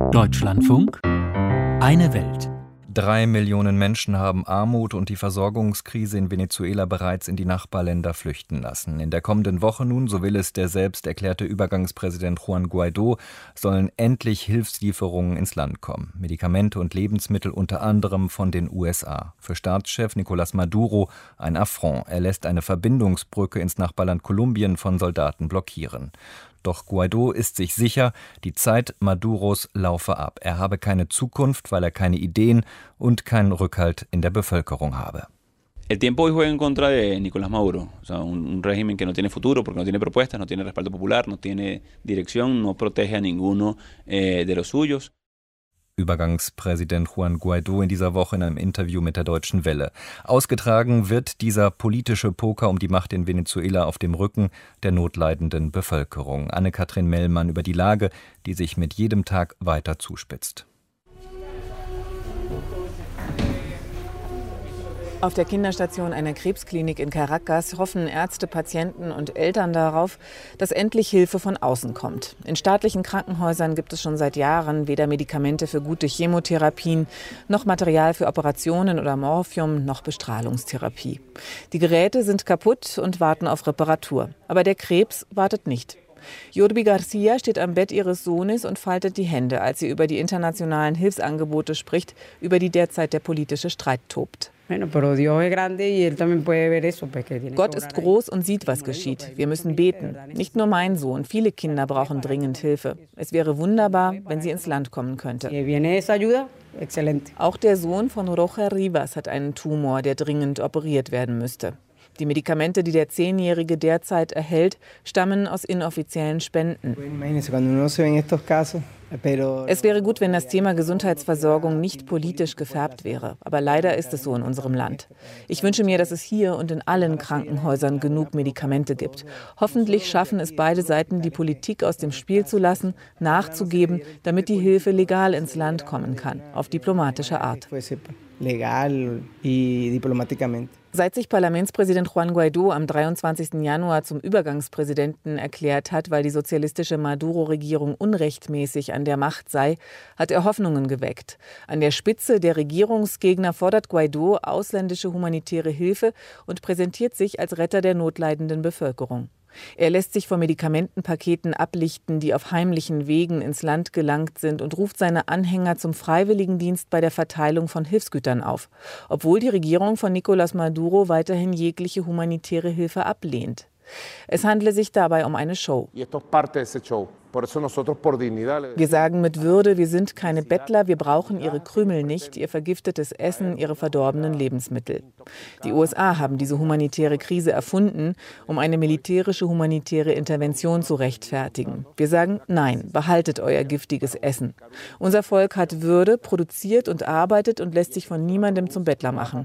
Deutschlandfunk, eine Welt. 3 Millionen Menschen haben Armut und die Versorgungskrise in Venezuela bereits in die Nachbarländer flüchten lassen. In der kommenden Woche nun, so will es der selbst erklärte Übergangspräsident Juan Guaidó, sollen endlich Hilfslieferungen ins Land kommen. Medikamente und Lebensmittel unter anderem von den USA. Für Staatschef Nicolás Maduro ein Affront. Er lässt eine Verbindungsbrücke ins Nachbarland Kolumbien von Soldaten blockieren. Doch Guaidó ist sich sicher, die Zeit Maduros laufe ab. Er habe keine Zukunft, weil er keine Ideen und keinen Rückhalt in der Bevölkerung habe. El tiempo hoy juega en contra de Nicolás Maduro, o sea, un régimen que no tiene futuro porque no tiene propuestas, no tiene respaldo popular, no tiene dirección, no protege a ninguno de los suyos. Übergangspräsident Juan Guaidó in dieser Woche in einem Interview mit der Deutschen Welle. Ausgetragen wird dieser politische Poker um die Macht in Venezuela auf dem Rücken der notleidenden Bevölkerung. Anne-Kathrin Mellmann über die Lage, die sich mit jedem Tag weiter zuspitzt. Auf der Kinderstation einer Krebsklinik in Caracas hoffen Ärzte, Patienten und Eltern darauf, dass endlich Hilfe von außen kommt. In staatlichen Krankenhäusern gibt es schon seit Jahren weder Medikamente für gute Chemotherapien, noch Material für Operationen oder Morphium, noch Bestrahlungstherapie. Die Geräte sind kaputt und warten auf Reparatur. Aber der Krebs wartet nicht. Yorbi Garcia steht am Bett ihres Sohnes und faltet die Hände, als sie über die internationalen Hilfsangebote spricht, über die derzeit der politische Streit tobt. Gott ist groß und sieht, was geschieht. Wir müssen beten. Nicht nur mein Sohn, viele Kinder brauchen dringend Hilfe. Es wäre wunderbar, wenn sie ins Land kommen könnte. Auch der Sohn von Roja Rivas hat einen Tumor, der dringend operiert werden müsste. Die Medikamente, die der 10-Jährige derzeit erhält, stammen aus inoffiziellen Spenden. Es wäre gut, wenn das Thema Gesundheitsversorgung nicht politisch gefärbt wäre. Aber leider ist es so in unserem Land. Ich wünsche mir, dass es hier und in allen Krankenhäusern genug Medikamente gibt. Hoffentlich schaffen es beide Seiten, die Politik aus dem Spiel zu lassen, nachzugeben, damit die Hilfe legal ins Land kommen kann, auf diplomatische Art. Seit sich Parlamentspräsident Juan Guaidó am 23. Januar zum Übergangspräsidenten erklärt hat, weil die sozialistische Maduro-Regierung unrechtmäßig an der Macht sei, hat er Hoffnungen geweckt. An der Spitze der Regierungsgegner fordert Guaidó ausländische humanitäre Hilfe und präsentiert sich als Retter der notleidenden Bevölkerung. Er lässt sich von Medikamentenpaketen ablichten, die auf heimlichen Wegen ins Land gelangt sind, und ruft seine Anhänger zum Freiwilligendienst bei der Verteilung von Hilfsgütern auf, obwohl die Regierung von Nicolás Maduro weiterhin jegliche humanitäre Hilfe ablehnt. Es handle sich dabei um eine Show. Wir sagen mit Würde, wir sind keine Bettler, wir brauchen Ihre Krümel nicht, Ihr vergiftetes Essen, Ihre verdorbenen Lebensmittel. Die USA haben diese humanitäre Krise erfunden, um eine militärische humanitäre Intervention zu rechtfertigen. Wir sagen, nein, behaltet euer giftiges Essen. Unser Volk hat Würde, produziert und arbeitet und lässt sich von niemandem zum Bettler machen.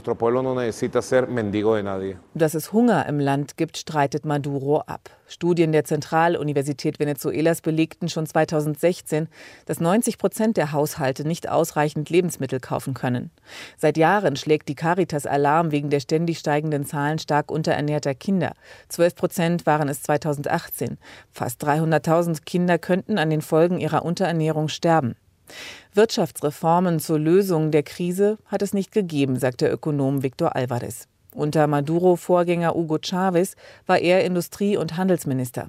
Dass es Hunger im Land gibt, streitet Maduro ab. Studien der Zentraluniversität Venezuelas belegten schon 2016, dass 90% der Haushalte nicht ausreichend Lebensmittel kaufen können. Seit Jahren schlägt die Caritas Alarm wegen der ständig steigenden Zahlen stark unterernährter Kinder. 12% waren es 2018. Fast 300.000 Kinder könnten an den Folgen ihrer Unterernährung sterben. Wirtschaftsreformen zur Lösung der Krise hat es nicht gegeben, sagt der Ökonom Victor Alvarez. Unter Maduro-Vorgänger Hugo Chávez war er Industrie- und Handelsminister.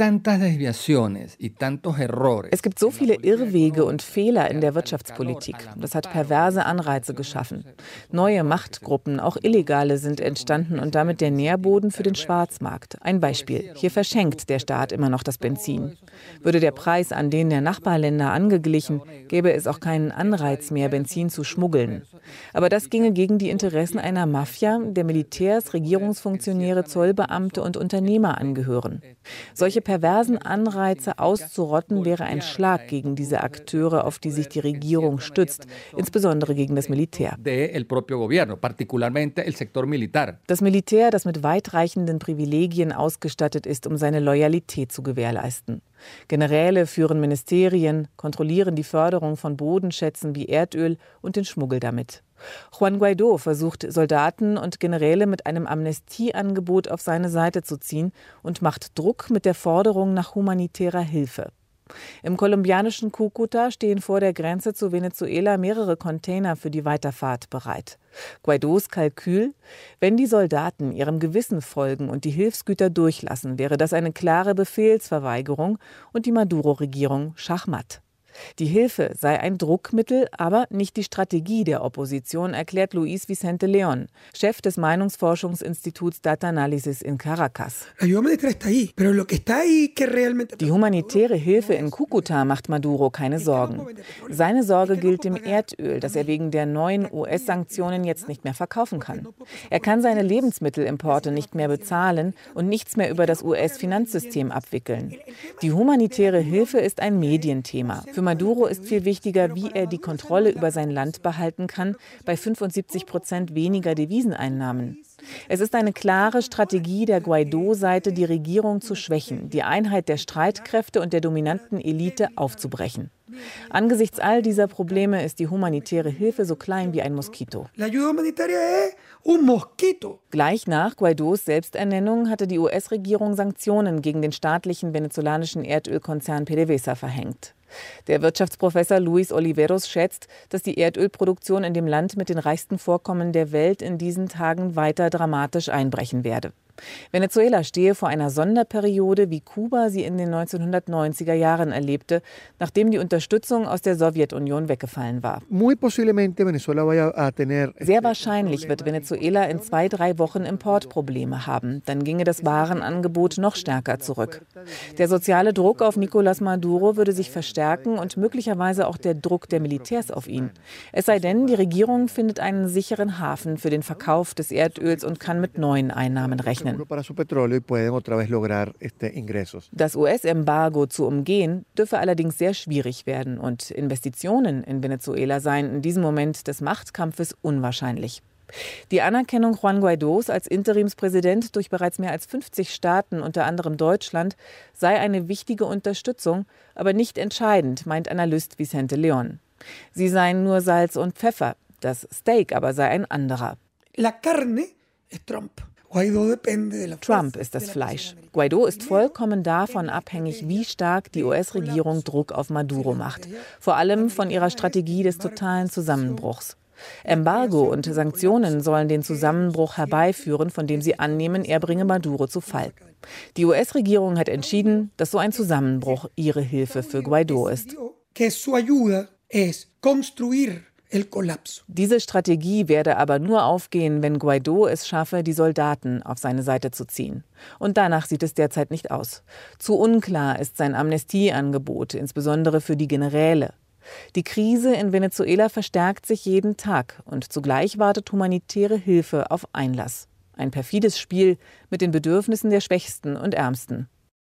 Es gibt so viele Irrwege und Fehler in der Wirtschaftspolitik. Das hat perverse Anreize geschaffen. Neue Machtgruppen, auch illegale, sind entstanden und damit der Nährboden für den Schwarzmarkt. Ein Beispiel: Hier verschenkt der Staat immer noch das Benzin. Würde der Preis an den der Nachbarländer angeglichen, gäbe es auch keinen Anreiz mehr, Benzin zu schmuggeln. Aber das ginge gegen die Interessen einer Mafia, der Militärs, Regierungsfunktionäre, Zollbeamte und Unternehmer angehören. Solche perversen Anreize auszurotten, wäre ein Schlag gegen diese Akteure, auf die sich die Regierung stützt, insbesondere gegen das Militär. Das Militär, das mit weitreichenden Privilegien ausgestattet ist, um seine Loyalität zu gewährleisten. Generäle führen Ministerien, kontrollieren die Förderung von Bodenschätzen wie Erdöl und den Schmuggel damit. Juan Guaidó versucht, Soldaten und Generäle mit einem Amnestieangebot auf seine Seite zu ziehen und macht Druck mit der Forderung nach humanitärer Hilfe. Im kolumbianischen Cúcuta stehen vor der Grenze zu Venezuela mehrere Container für die Weiterfahrt bereit. Guaidós Kalkül: Wenn die Soldaten ihrem Gewissen folgen und die Hilfsgüter durchlassen, wäre das eine klare Befehlsverweigerung und die Maduro-Regierung schachmatt. Die Hilfe sei ein Druckmittel, aber nicht die Strategie der Opposition, erklärt Luis Vicente León, Chef des Meinungsforschungsinstituts Data Analysis in Caracas. Die humanitäre Hilfe in Cúcuta macht Maduro keine Sorgen. Seine Sorge gilt dem Erdöl, das er wegen der neuen US-Sanktionen jetzt nicht mehr verkaufen kann. Er kann seine Lebensmittelimporte nicht mehr bezahlen und nichts mehr über das US-Finanzsystem abwickeln. Die humanitäre Hilfe ist ein Medienthema. Für Maduro ist viel wichtiger, wie er die Kontrolle über sein Land behalten kann, bei 75% weniger Deviseneinnahmen. Es ist eine klare Strategie der Guaidó-Seite, die Regierung zu schwächen, die Einheit der Streitkräfte und der dominanten Elite aufzubrechen. Angesichts all dieser Probleme ist die humanitäre Hilfe so klein wie ein Moskito. Gleich nach Guaidós Selbsternennung hatte die US-Regierung Sanktionen gegen den staatlichen venezolanischen Erdölkonzern PDVSA verhängt. Der Wirtschaftsprofessor Luis Oliveros schätzt, dass die Erdölproduktion in dem Land mit den reichsten Vorkommen der Welt in diesen Tagen weiter dramatisch einbrechen werde. Venezuela stehe vor einer Sonderperiode, wie Kuba sie in den 1990er Jahren erlebte, nachdem die Unterstützung aus der Sowjetunion weggefallen war. Sehr wahrscheinlich wird Venezuela in 2-3 Wochen Importprobleme haben. Dann ginge das Warenangebot noch stärker zurück. Der soziale Druck auf Nicolás Maduro würde sich verstärken und möglicherweise auch der Druck der Militärs auf ihn. Es sei denn, die Regierung findet einen sicheren Hafen für den Verkauf des Erdöls und kann mit neuen Einnahmen rechnen. Das US-Embargo zu umgehen, dürfe allerdings sehr schwierig werden und Investitionen in Venezuela seien in diesem Moment des Machtkampfes unwahrscheinlich. Die Anerkennung Juan Guaidós als Interimspräsident durch bereits mehr als 50 Staaten, unter anderem Deutschland, sei eine wichtige Unterstützung, aber nicht entscheidend, meint Analyst Vicente León. Sie seien nur Salz und Pfeffer, das Steak aber sei ein anderer. La carne es Trump. Trump ist das Fleisch. Guaidó ist vollkommen davon abhängig, wie stark die US-Regierung Druck auf Maduro macht. Vor allem von ihrer Strategie des totalen Zusammenbruchs. Embargo und Sanktionen sollen den Zusammenbruch herbeiführen, von dem sie annehmen, er bringe Maduro zu Fall. Die US-Regierung hat entschieden, dass so ein Zusammenbruch ihre Hilfe für Guaidó ist. Diese Strategie werde aber nur aufgehen, wenn Guaidó es schaffe, die Soldaten auf seine Seite zu ziehen. Und danach sieht es derzeit nicht aus. Zu unklar ist sein Amnestieangebot, insbesondere für die Generäle. Die Krise in Venezuela verstärkt sich jeden Tag und zugleich wartet humanitäre Hilfe auf Einlass. Ein perfides Spiel mit den Bedürfnissen der Schwächsten und Ärmsten.